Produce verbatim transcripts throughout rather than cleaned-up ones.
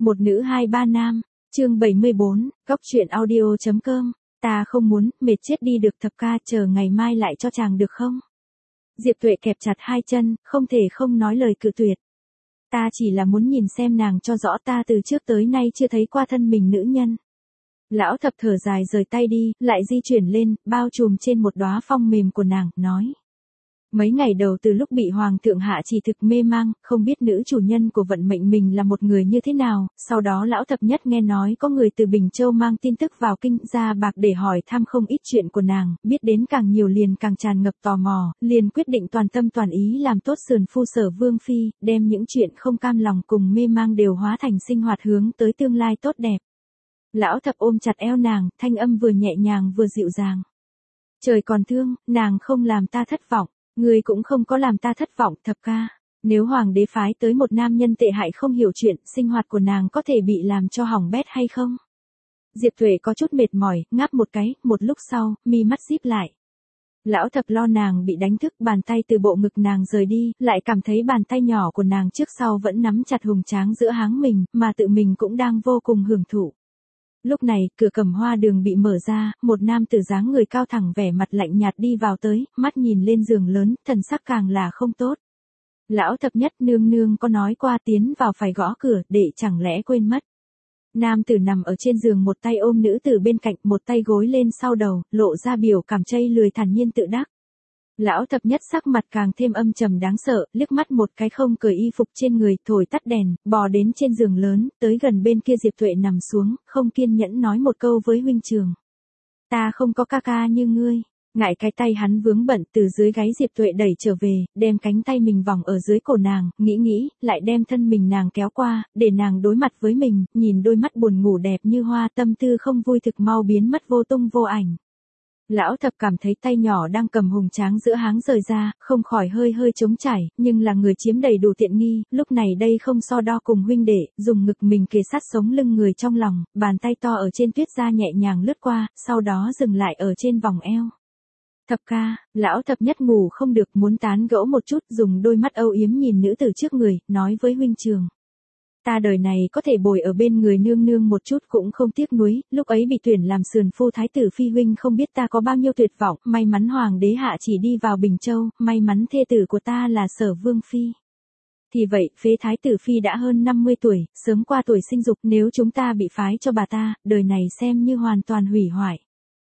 Một nữ hai ba nam, chương bảy mươi bốn, góc truyện audio.com, ta không muốn, mệt chết đi được thập ca, chờ ngày mai lại cho chàng được không? Diệp Tuệ kẹp chặt hai chân, không thể không nói lời cự tuyệt. Ta chỉ là muốn nhìn xem nàng cho rõ, ta từ trước tới nay chưa thấy qua thân mình nữ nhân. Lão thập thở dài rời tay đi, lại di chuyển lên, bao trùm trên một đóa phong mềm của nàng, nói. Mấy ngày đầu từ lúc bị hoàng thượng hạ chỉ thực mê mang, không biết nữ chủ nhân của vận mệnh mình là một người như thế nào, sau đó lão thập nhất nghe nói có người từ Bình Châu mang tin tức vào kinh ra bạc để hỏi thăm không ít chuyện của nàng, biết đến càng nhiều liền càng tràn ngập tò mò, liền quyết định toàn tâm toàn ý làm tốt sườn phu Sở Vương Phi, đem những chuyện không cam lòng cùng mê mang đều hóa thành sinh hoạt hướng tới tương lai tốt đẹp. Lão thập ôm chặt eo nàng, thanh âm vừa nhẹ nhàng vừa dịu dàng. Trời còn thương, nàng không làm ta thất vọng. Ngươi cũng không có làm ta thất vọng, thập ca. Nếu hoàng đế phái tới một nam nhân tệ hại không hiểu chuyện, sinh hoạt của nàng có thể bị làm cho hỏng bét hay không? Diệp Tuệ có chút mệt mỏi, ngáp một cái, một lúc sau, mi mắt díp lại. Lão thập lo nàng bị đánh thức, bàn tay từ bộ ngực nàng rời đi, lại cảm thấy bàn tay nhỏ của nàng trước sau vẫn nắm chặt hùng tráng giữa háng mình, mà tự mình cũng đang vô cùng hưởng thụ. Lúc này, cửa Cẩm Hoa đường bị mở ra, một nam tử dáng người cao thẳng vẻ mặt lạnh nhạt đi vào tới, mắt nhìn lên giường lớn, thần sắc càng là không tốt. Lão thập nhất, nương nương có nói qua tiến vào phải gõ cửa, để chẳng lẽ quên mất. Nam tử nằm ở trên giường, một tay ôm nữ tử bên cạnh, một tay gối lên sau đầu, lộ ra biểu cảm chây lười thản nhiên tự đắc. Lão thập nhất sắc mặt càng thêm âm trầm đáng sợ, liếc mắt một cái không cởi y phục trên người, thổi tắt đèn, bò đến trên giường lớn, tới gần bên kia Diệp Tuệ nằm xuống, không kiên nhẫn nói một câu với huynh trường. Ta không có ca ca như ngươi. Ngại cái tay hắn vướng bận, từ dưới gáy Diệp Tuệ đẩy trở về, đem cánh tay mình vòng ở dưới cổ nàng, nghĩ nghĩ, lại đem thân mình nàng kéo qua, để nàng đối mặt với mình, nhìn đôi mắt buồn ngủ đẹp như hoa, tâm tư không vui thực mau biến mất vô tung vô ảnh. Lão thập cảm thấy tay nhỏ đang cầm hùng tráng giữa háng rời ra, không khỏi hơi hơi trống trải, nhưng là người chiếm đầy đủ tiện nghi, lúc này đây không so đo cùng huynh đệ, dùng ngực mình kề sát sống lưng người trong lòng, bàn tay to ở trên tuyết da nhẹ nhàng lướt qua, sau đó dừng lại ở trên vòng eo. Thập ca, lão thập nhất ngủ không được, muốn tán gẫu một chút, dùng đôi mắt âu yếm nhìn nữ tử trước người, nói với huynh trường. Ta đời này có thể bồi ở bên người nương nương một chút cũng không tiếc nuối, lúc ấy bị tuyển làm sườn phu thái tử phi huynh không biết ta có bao nhiêu tuyệt vọng, may mắn hoàng đế hạ chỉ đi vào Bình Châu, may mắn thê tử của ta là Sở Vương Phi. Thì vậy, phế thái tử phi đã hơn năm mươi tuổi, sớm qua tuổi sinh dục, nếu chúng ta bị phái cho bà ta, đời này xem như hoàn toàn hủy hoại.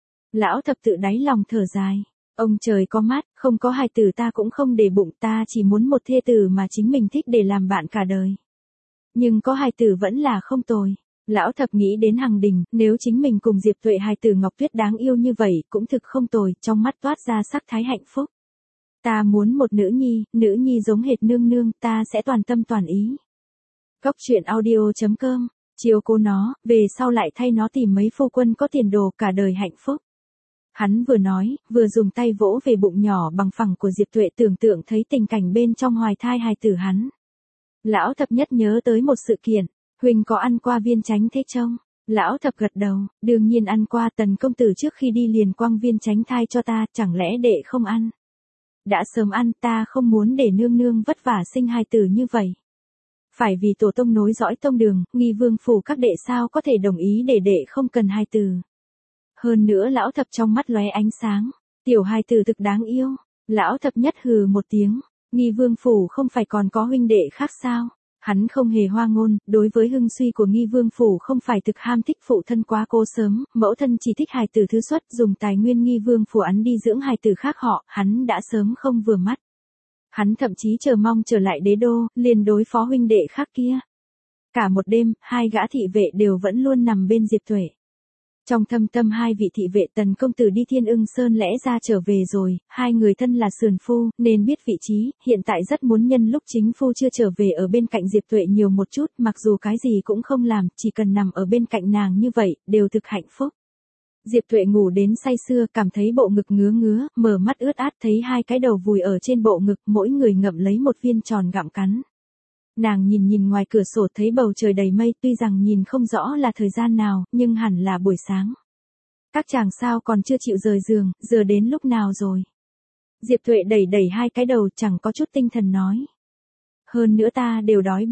Lão thập tự đáy lòng thở dài. Ông trời có mắt, không có hài tử ta cũng không để bụng, ta chỉ muốn một thê tử mà chính mình thích để làm bạn cả đời. Nhưng có hài tử vẫn là không tồi. Lão thập nghĩ đến Hằng Đình, nếu chính mình cùng Diệp Tuệ hài tử Ngọc Tuyết đáng yêu như vậy, cũng thực không tồi, trong mắt toát ra sắc thái hạnh phúc. Ta muốn một nữ nhi, nữ nhi giống hệt nương nương, ta sẽ toàn tâm toàn ý. Góc truyện audio.com, chiếu cố nó, về sau lại thay nó tìm mấy phu quân có tiền đồ, cả đời hạnh phúc. Hắn vừa nói, vừa dùng tay vỗ về bụng nhỏ bằng phẳng của Diệp Tuệ, tưởng tượng thấy tình cảnh bên trong hoài thai hài tử hắn. Lão thập nhất nhớ tới một sự kiện, huynh có ăn qua viên chánh thế trông? Lão thập gật đầu, đương nhiên ăn qua, Tần công tử trước khi đi liền quăng viên chánh thai cho ta, chẳng lẽ đệ không ăn? Đã sớm ăn, ta không muốn để nương nương vất vả sinh hài tử như vậy. Phải vì tổ tông nối dõi tông đường, nghi vương phủ các đệ sao có thể đồng ý để đệ không cần hài tử. Hơn nữa lão thập trong mắt lóe ánh sáng, tiểu hài tử thực đáng yêu. Lão thập nhất hừ một tiếng, nghi vương phủ không phải còn có huynh đệ khác sao? Hắn không hề hoa ngôn, đối với hưng suy của nghi vương phủ không phải thực ham thích phụ thân quá cô sớm, mẫu thân chỉ thích hài tử thứ xuất, dùng tài nguyên nghi vương phủ ắn đi dưỡng hài tử khác họ, hắn đã sớm không vừa mắt. Hắn thậm chí chờ mong trở lại đế đô, liền đối phó huynh đệ khác kia. Cả một đêm, hai gã thị vệ đều vẫn luôn nằm bên Diệp Tuệ. Trong thâm tâm hai vị thị vệ, Tần công tử đi Thiên Ưng Sơn lẽ ra trở về rồi, hai người thân là sườn phu, nên biết vị trí, hiện tại rất muốn nhân lúc chính phu chưa trở về ở bên cạnh Diệp Tuệ nhiều một chút, mặc dù cái gì cũng không làm, chỉ cần nằm ở bên cạnh nàng như vậy, đều thực hạnh phúc. Diệp Tuệ ngủ đến say sưa, cảm thấy bộ ngực ngứa ngứa, mở mắt ướt át thấy hai cái đầu vùi ở trên bộ ngực, mỗi người ngậm lấy một viên tròn gặm cắn. Nàng nhìn nhìn ngoài cửa sổ thấy bầu trời đầy mây, tuy rằng nhìn không rõ là thời gian nào, nhưng hẳn là buổi sáng. Các chàng sao còn chưa chịu rời giường, giờ đến lúc nào rồi? Diệp Tuệ đẩy đẩy hai cái đầu, chẳng có chút tinh thần nói. Hơn nữa ta đều đói bụng.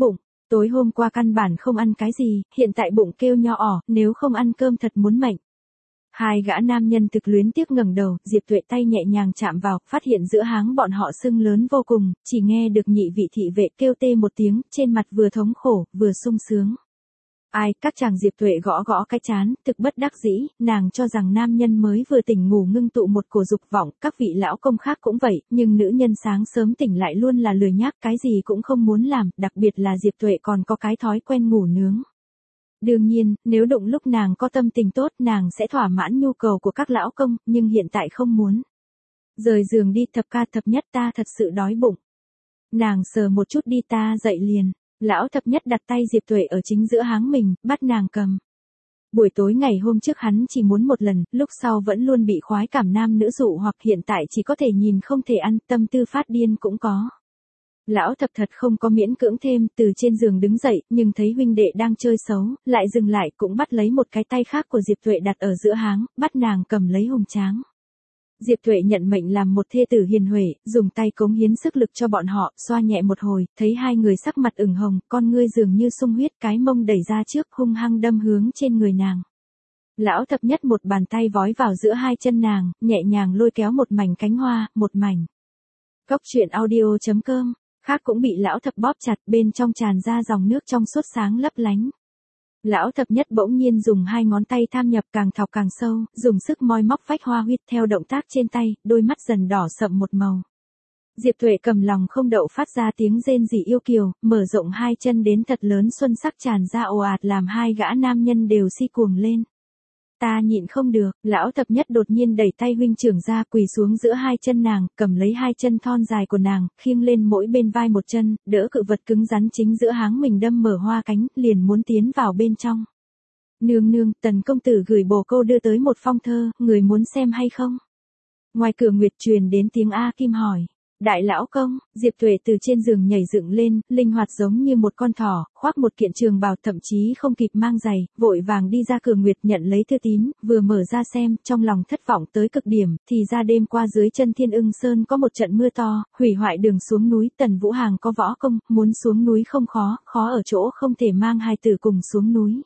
Tối hôm qua căn bản không ăn cái gì, hiện tại bụng kêu nho ỏ, nếu không ăn cơm thật muốn mệnh. Hai gã nam nhân thực luyến tiếc ngẩng đầu, Diệp Tuệ tay nhẹ nhàng chạm vào, phát hiện giữa háng bọn họ sưng lớn vô cùng, chỉ nghe được nhị vị thị vệ kêu tê một tiếng, trên mặt vừa thống khổ, vừa sung sướng. Ai, các chàng. Diệp Tuệ gõ gõ cái chán, thực bất đắc dĩ, nàng cho rằng nam nhân mới vừa tỉnh ngủ ngưng tụ một cổ dục vọng, các vị lão công khác cũng vậy, nhưng nữ nhân sáng sớm tỉnh lại luôn là lười nhác, cái gì cũng không muốn làm, đặc biệt là Diệp Tuệ còn có cái thói quen ngủ nướng. Đương nhiên, nếu đụng lúc nàng có tâm tình tốt nàng sẽ thỏa mãn nhu cầu của các lão công, nhưng hiện tại không muốn. Rời giường đi. Thập ca thập nhất, ta thật sự đói bụng. Nàng sờ một chút đi, ta dậy liền. Lão thập nhất đặt tay Diệp Tuệ ở chính giữa háng mình, bắt nàng cầm. Buổi tối ngày hôm trước hắn chỉ muốn một lần, lúc sau vẫn luôn bị khoái cảm nam nữ dụ hoặc hiện tại chỉ có thể nhìn không thể ăn, tâm tư phát điên cũng có. Lão thập thật không có miễn cưỡng thêm, từ trên giường đứng dậy, nhưng thấy huynh đệ đang chơi xấu, lại dừng lại cũng bắt lấy một cái tay khác của Diệp Tuệ đặt ở giữa háng, bắt nàng cầm lấy hùng tráng. Diệp Tuệ nhận mệnh làm một thê tử hiền huệ, dùng tay cống hiến sức lực cho bọn họ, xoa nhẹ một hồi, thấy hai người sắc mặt ửng hồng, con ngươi dường như sung huyết, cái mông đẩy ra trước, hung hăng đâm hướng trên người nàng. Lão thập nhất một bàn tay vói vào giữa hai chân nàng, nhẹ nhàng lôi kéo một mảnh cánh hoa, một mảnh. Góc truyện audio chấm com, khác cũng bị lão thập bóp chặt, bên trong tràn ra dòng nước trong suốt sáng lấp lánh. Lão thập nhất bỗng nhiên dùng hai ngón tay tham nhập càng thọc càng sâu, dùng sức moi móc vách hoa huyết theo động tác trên tay, đôi mắt dần đỏ sậm một màu. Diệp Tuệ cầm lòng không đậu phát ra tiếng rên rỉ yêu kiều, mở rộng hai chân đến thật lớn, xuân sắc tràn ra ồ ạt làm hai gã nam nhân đều si cuồng lên. Ta nhịn không được, lão thập nhất đột nhiên đẩy tay huynh trưởng ra, quỳ xuống giữa hai chân nàng, cầm lấy hai chân thon dài của nàng, khiêng lên mỗi bên vai một chân, đỡ cự vật cứng rắn chính giữa háng mình đâm mở hoa cánh, liền muốn tiến vào bên trong. Nương nương, tần công tử gửi bồ câu đưa tới một phong thơ, người muốn xem hay không? Ngoài cửa Nguyệt truyền đến tiếng A Kim hỏi. Đại lão công. Diệp Tuệ từ trên giường nhảy dựng lên, linh hoạt giống như một con thỏ, khoác một kiện trường bào, thậm chí không kịp mang giày, vội vàng đi ra cửa Nguyệt nhận lấy thư tín, vừa mở ra xem, trong lòng thất vọng tới cực điểm, thì ra đêm qua dưới chân Thiên Ưng Sơn có một trận mưa to, hủy hoại đường xuống núi, Tần Vũ Hàng có võ công, muốn xuống núi không khó, khó ở chỗ không thể mang hai tử cùng xuống núi.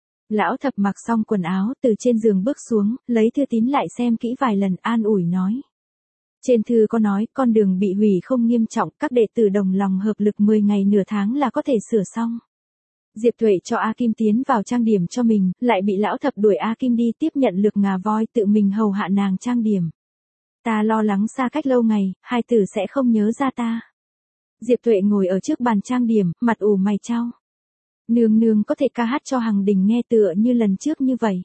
Lão thập mặc xong quần áo, từ trên giường bước xuống, lấy thư tín lại xem kỹ vài lần, an ủi nói. Trên thư có nói, con đường bị hủy không nghiêm trọng, các đệ tử đồng lòng hợp lực mười ngày nửa tháng là có thể sửa xong. Diệp Tuệ cho A Kim tiến vào trang điểm cho mình, lại bị lão thập đuổi A Kim đi tiếp nhận lược ngà voi, tự mình hầu hạ nàng trang điểm. Ta lo lắng xa cách lâu ngày, hai tử sẽ không nhớ ra ta. Diệp Tuệ ngồi ở trước bàn trang điểm, mặt ủ mày chau. Nương nương có thể ca hát cho Hằng Đình nghe tựa như lần trước như vậy.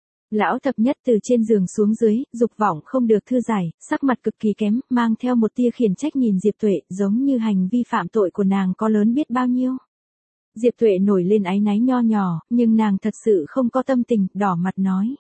Lão thập nhất từ trên giường xuống dưới, dục vọng không được thư giải, sắc mặt cực kỳ kém, mang theo một tia khiển trách nhìn Diệp Tuệ, giống như hành vi phạm tội của nàng có lớn biết bao nhiêu. Diệp Tuệ nổi lên áy náy nho nhỏ, nhưng nàng thật sự không có tâm tình, đỏ mặt nói.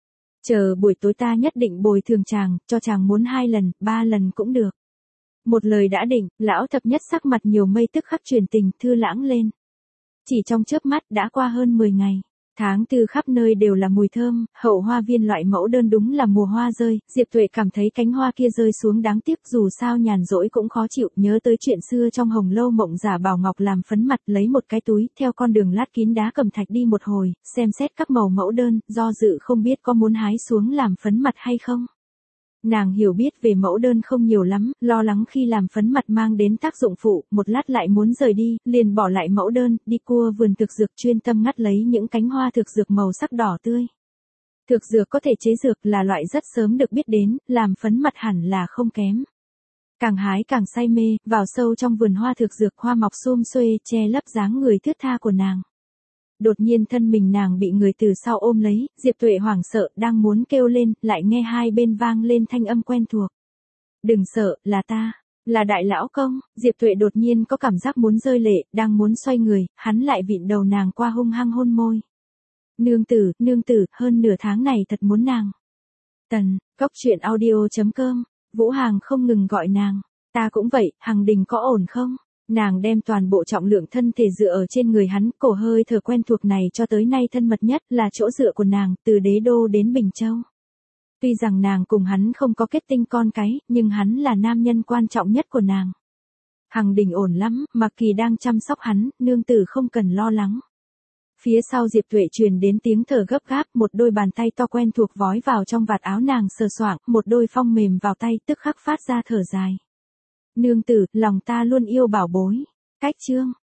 Chờ buổi tối ta nhất định bồi thường chàng, cho chàng muốn hai lần, ba lần cũng được. Một lời đã định, lão thập nhất sắc mặt nhiều mây tức khắc truyền tình, thư lãng lên. Chỉ trong chớp mắt đã qua hơn mười ngày. Tháng tư khắp nơi đều là mùi thơm, hậu hoa viên loại mẫu đơn đúng là mùa hoa rơi, Diệp Tuệ cảm thấy cánh hoa kia rơi xuống đáng tiếc, dù sao nhàn rỗi cũng khó chịu, nhớ tới chuyện xưa trong Hồng Lâu Mộng giả Bảo Ngọc làm phấn mặt, lấy một cái túi, theo con đường lát kín đá cẩm thạch đi một hồi, xem xét các màu mẫu đơn, do dự không biết có muốn hái xuống làm phấn mặt hay không. Nàng hiểu biết về mẫu đơn không nhiều lắm, lo lắng khi làm phấn mặt mang đến tác dụng phụ, một lát lại muốn rời đi, liền bỏ lại mẫu đơn, đi cua vườn thực dược chuyên tâm ngắt lấy những cánh hoa thực dược màu sắc đỏ tươi. Thực dược có thể chế dược là loại rất sớm được biết đến, làm phấn mặt hẳn là không kém. Càng hái càng say mê, vào sâu trong vườn hoa thực dược, hoa mọc sum xuê, che lấp dáng người thướt tha của nàng. Đột nhiên thân mình nàng bị người từ sau ôm lấy, Diệp Tuệ hoảng sợ, đang muốn kêu lên, lại nghe hai bên vang lên thanh âm quen thuộc. Đừng sợ, là ta, là đại lão công. Diệp Tuệ đột nhiên có cảm giác muốn rơi lệ, đang muốn xoay người, hắn lại vịn đầu nàng qua hung hăng hôn môi. Nương tử, nương tử, hơn nửa tháng này thật muốn nàng. Tần, góc truyện audio chấm com, Vũ Hàng không ngừng gọi nàng. Ta cũng vậy, Hằng Đình có ổn không? Nàng đem toàn bộ trọng lượng thân thể dựa ở trên người hắn, cổ hơi thở quen thuộc này cho tới nay thân mật nhất là chỗ dựa của nàng, từ Đế Đô đến Bình Châu. Tuy rằng nàng cùng hắn không có kết tinh con cái, nhưng hắn là nam nhân quan trọng nhất của nàng. Hằng Đình ổn lắm, Mạc Kỳ đang chăm sóc hắn, nương tử không cần lo lắng. Phía sau Diệp Tuệ truyền đến tiếng thở gấp gáp, một đôi bàn tay to quen thuộc vói vào trong vạt áo nàng sờ soạng, một đôi phong mềm vào tay tức khắc phát ra thở dài. Nương tử, lòng ta luôn yêu bảo bối. Cách chương